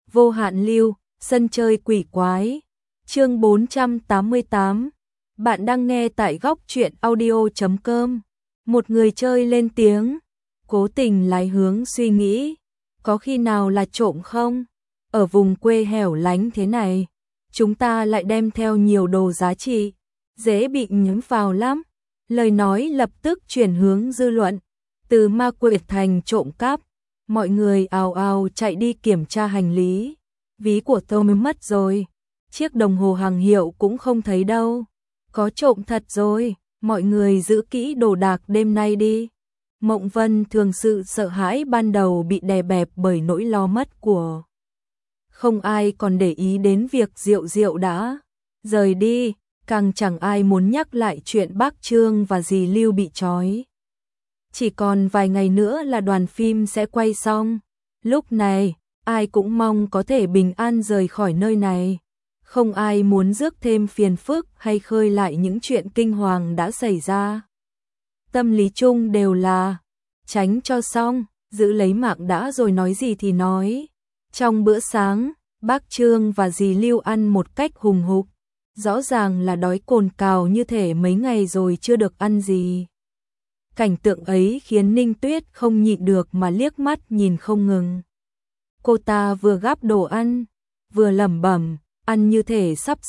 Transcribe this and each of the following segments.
Vô hạn lưu, sân chơi quỷ quái. Chương 488. Bạn đang nghe tại góc truyện audio.com. Một người chơi lên tiếng, cố tình lái hướng suy nghĩ, có khi nào là trộm không? Ở vùng quê hẻo lánh thế này, chúng ta lại đem theo nhiều đồ giá trị, dễ bị nhắm vào lắm. Lời nói lập tức chuyển hướng dư luận, từ ma quỷ thành trộm cắp, mọi người ào ào chạy đi kiểm tra hành lý. Ví của tôi mới mất rồi, chiếc đồng hồ hàng hiệu cũng không thấy đâu. Có trộm thật rồi, mọi người giữ kỹ đồ đạc đêm nay đi. Mộng Vân thường sự sợ hãi ban đầu bị đè bẹp bởi nỗi lo mất của. Không ai còn để ý đến việc Diệu Diệu đã rời đi, càng chẳng ai muốn nhắc lại chuyện bác Trương và dì Lưu bị trói. Chỉ còn vài ngày nữa là đoàn phim sẽ quay xong. Lúc này, ai cũng mong có thể bình an rời khỏi nơi này. Không ai muốn rước thêm phiền phức hay khơi lại những chuyện kinh hoàng đã xảy ra. Tâm lý chung đều là tránh cho xong, giữ lấy mạng đã rồi nói gì thì nói. Trong bữa sáng, bác Trương và dì Lưu ăn một cách hùng hục. Rõ ràng là đói cồn cào như thể mấy ngày rồi chưa được ăn gì. Cảnh tượng ấy khiến Ninh Tuyết không nhịn được mà liếc mắt nhìn không ngừng. Cô ta vừa gắp đồ ăn, vừa lẩm bẩm, ăn như thể sắp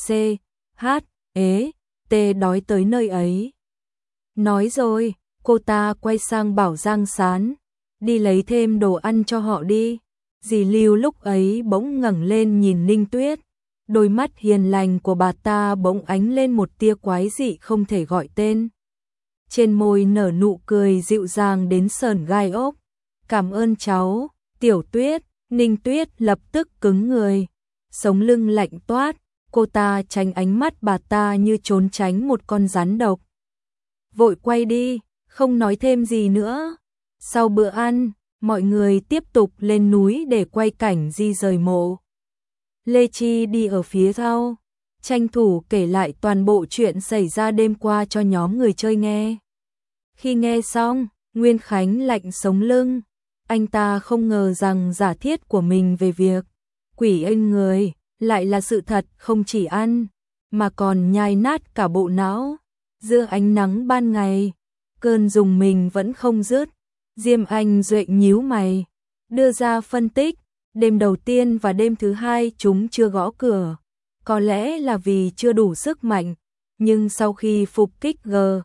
đói tới nơi ấy. Nói rồi, cô ta quay sang bảo Giang Sán, đi lấy thêm đồ ăn cho họ đi. Dì Lưu lúc ấy bỗng ngẩng lên nhìn Ninh Tuyết, đôi mắt hiền lành của bà ta bỗng ánh lên một tia quái dị không thể gọi tên. Trên môi nở nụ cười dịu dàng đến sởn gai ốc. Cảm ơn cháu, Tiểu Tuyết. Ninh Tuyết lập tức cứng người, sống lưng lạnh toát, cô ta tránh ánh mắt bà ta như trốn tránh một con rắn độc. Vội quay đi, không nói thêm gì nữa. Sau bữa ăn, mọi người tiếp tục lên núi để quay cảnh di rời mộ. Lê Chi đi ở phía sau, tranh thủ kể lại toàn bộ chuyện xảy ra đêm qua cho nhóm người chơi nghe. Khi nghe xong, Nguyên Khánh lạnh sống lưng. Anh ta không ngờ rằng giả thiết của mình về việc quỷ anh người lại là sự thật, không chỉ ăn mà còn nhai nát cả bộ não. Giữa ánh nắng ban ngày, cơn rùng mình vẫn không dứt. Diêm Anh Duệ nhíu mày, đưa ra phân tích, đêm đầu tiên và đêm thứ hai chúng chưa gõ cửa, có lẽ là vì chưa đủ sức mạnh, nhưng sau khi phục kích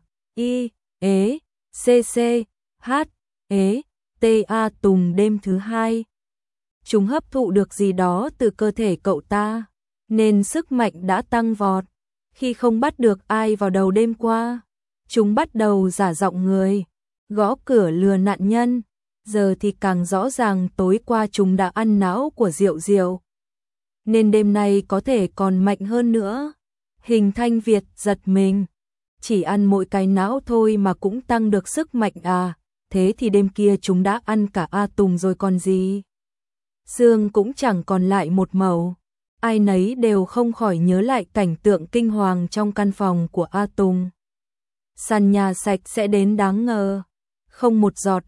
GIECCHA Tùng đêm thứ hai, chúng hấp thụ được gì đó từ cơ thể cậu ta, nên sức mạnh đã tăng vọt. Khi không bắt được ai vào đầu đêm qua, chúng bắt đầu giả giọng người, gõ cửa lừa nạn nhân. Giờ thì càng rõ ràng tối qua chúng đã ăn não của Diệu Diệu, nên đêm nay có thể còn mạnh hơn nữa. Hình Thanh Việt giật mình, chỉ ăn mỗi cái não thôi mà cũng tăng được sức mạnh à? Thế thì đêm kia chúng đã ăn cả A Tùng rồi còn gì. Xương cũng chẳng còn lại một mẩu. Ai nấy đều không khỏi nhớ lại cảnh tượng kinh hoàng trong căn phòng của A Tùng. Sàn nhà sạch sẽ đến đáng ngờ, không một giọt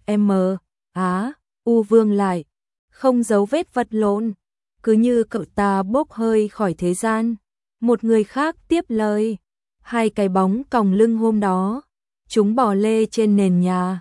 U vương lại, không dấu vết vật lộn, cứ như cậu ta bốc hơi khỏi thế gian. Một người khác tiếp lời, hai cái bóng còng lưng hôm đó, chúng bò lê trên nền nhà,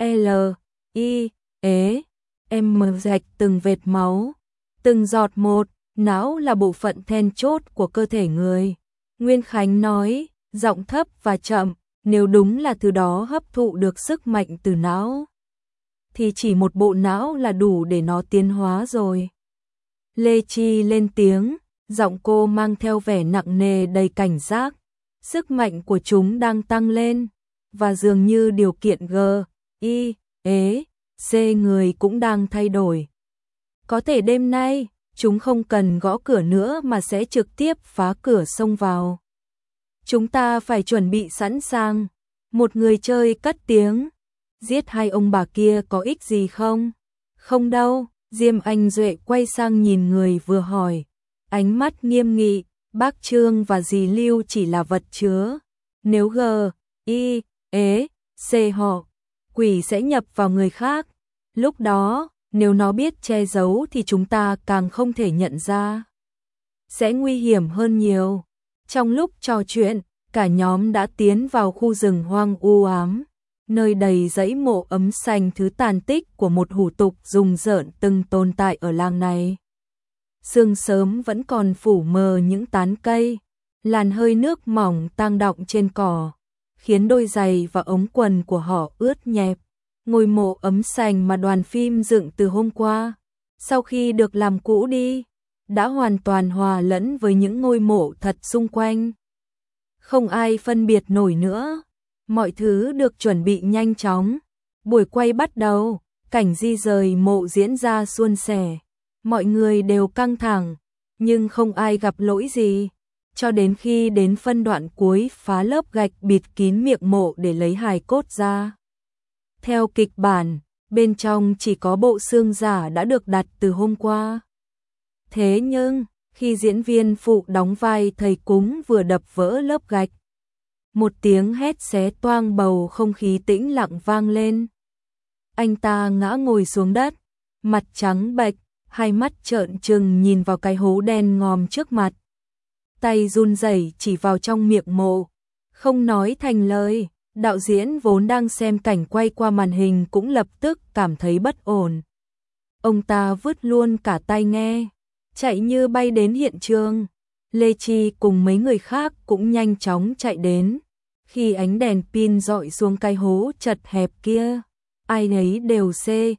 rạch từng vệt máu, từng giọt một. Não là bộ phận then chốt của cơ thể người. Nguyên Khánh nói, giọng thấp và chậm, nếu đúng là thứ đó hấp thụ được sức mạnh từ não, thì chỉ một bộ não là đủ để nó tiến hóa rồi. Lê Chi lên tiếng, giọng cô mang theo vẻ nặng nề đầy cảnh giác. Sức mạnh của chúng đang tăng lên, và dường như điều kiện GIEC người cũng đang thay đổi. Có thể đêm nay, chúng không cần gõ cửa nữa mà sẽ trực tiếp phá cửa xông vào. Chúng ta phải chuẩn bị sẵn sàng. Một người chơi cất tiếng, giết hai ông bà kia có ích gì không? Không đâu. Diêm Anh Duệ quay sang nhìn người vừa hỏi, ánh mắt nghiêm nghị, bác Trương và dì Lưu chỉ là vật chứa. Nếu GIEC họ, quỷ sẽ nhập vào người khác. Lúc đó, Nếu nó biết che giấu thì chúng ta càng không thể nhận ra. Sẽ nguy hiểm hơn nhiều. Trong lúc trò chuyện, cả nhóm đã tiến vào khu rừng hoang u ám, nơi đầy dãy mộ ấm xanh thứ tàn tích của một hủ tục rùng rợn từng tồn tại ở làng này. Sương sớm vẫn còn phủ mờ những tán cây, làn hơi nước mỏng tang đọng trên cỏ, khiến đôi giày và ống quần của họ ướt nhẹp. Ngôi mộ ấm xanh mà đoàn phim dựng từ hôm qua, sau khi được làm cũ đi, đã hoàn toàn hòa lẫn với những ngôi mộ thật xung quanh. Không ai phân biệt nổi nữa. Mọi thứ được chuẩn bị nhanh chóng. Buổi quay bắt đầu, cảnh di rời mộ diễn ra suôn sẻ. Mọi người đều căng thẳng, nhưng không ai gặp lỗi gì. Cho đến khi đến phân đoạn cuối phá lớp gạch bịt kín miệng mộ để lấy hài cốt ra. Theo kịch bản, bên trong chỉ có bộ xương giả đã được đặt từ hôm qua. Thế nhưng, khi diễn viên phụ đóng vai thầy cúng vừa đập vỡ lớp gạch, một tiếng hét xé toang bầu không khí tĩnh lặng vang lên. Anh ta ngã ngồi xuống đất, mặt trắng bệch, hai mắt trợn trừng nhìn vào cái hố đen ngòm trước mặt. Tay run rẩy chỉ vào trong miệng mộ, không nói thành lời. Đạo diễn vốn đang xem cảnh quay qua màn hình cũng lập tức cảm thấy bất ổn. Ông ta vứt luôn cả tai nghe, chạy như bay đến hiện trường. Lê Chi cùng mấy người khác cũng nhanh chóng chạy đến. Khi ánh đèn pin rọi xuống cái hố chật hẹp kia, ai nấy đều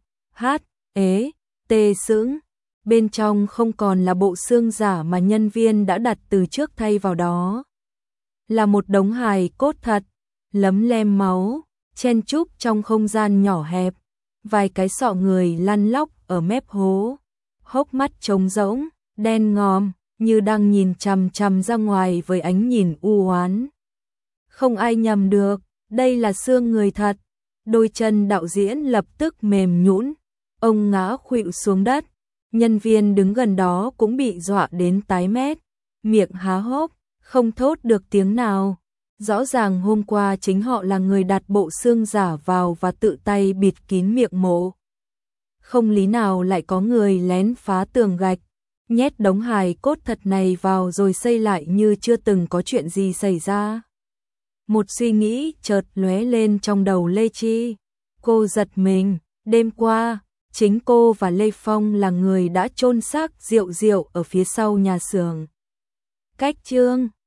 tê sững. Bên trong không còn là bộ xương giả mà nhân viên đã đặt từ trước thay vào đó. Là một đống hài cốt thật, lấm lem máu, chen chúc trong không gian nhỏ hẹp. Vài cái sọ người lăn lóc ở mép hố, hốc mắt trống rỗng, đen ngòm, như đang nhìn chằm chằm ra ngoài với ánh nhìn u oán. Không ai nhầm được, đây là xương người thật. Đôi chân đạo diễn lập tức mềm nhũn, ông ngã khuỵu xuống đất. Nhân viên đứng gần đó cũng bị dọa đến tái mét, miệng há hốc, không thốt được tiếng nào. Rõ ràng hôm qua chính họ là người đặt bộ xương giả vào và tự tay bịt kín miệng mộ. Không lý nào lại có người lén phá tường gạch, nhét đống hài cốt thật này vào rồi xây lại như chưa từng có chuyện gì xảy ra. Một suy nghĩ chợt lóe lên trong đầu Lê Chi. Cô giật mình, đêm qua, chính cô và Lê Phong là người đã chôn xác Diệu Diệu ở phía sau nhà xưởng. Cách chương